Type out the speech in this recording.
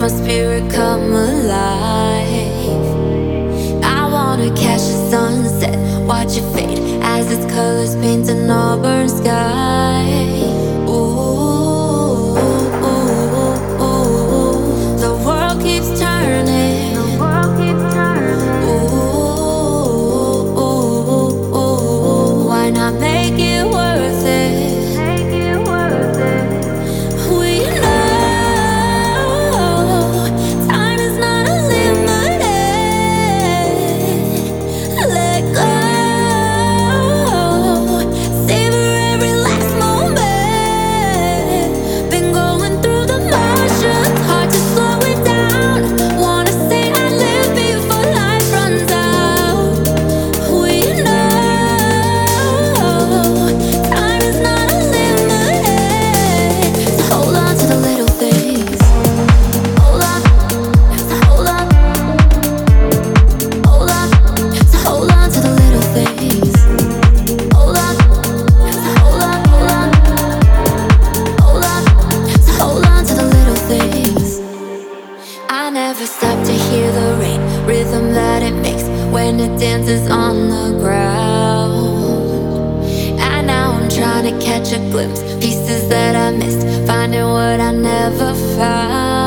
my spirit come alive. I wanna catch the sunset, watch it fade as its colors paint an auburn sky. Ooh, ooh, ooh, the world keeps turning. Ooh, ooh, ooh, why not make it worth it? We know time is not unlimited. Let go, savor every last moment. Been going through the motions, hard to slow it down. Wanna say I live before life runs out. We know time is not unlimited. So hold on to the little things. Hold on, so hold on, hold on, so hold on to the little things. Hold on, so hold on, hold on, hold on, so hold on to the little things. I never stop to hear the rain, rhythm that it makes when it dances on the ground. And now I'm trying to catch a glimpse, pieces that I missed, finding what I never found.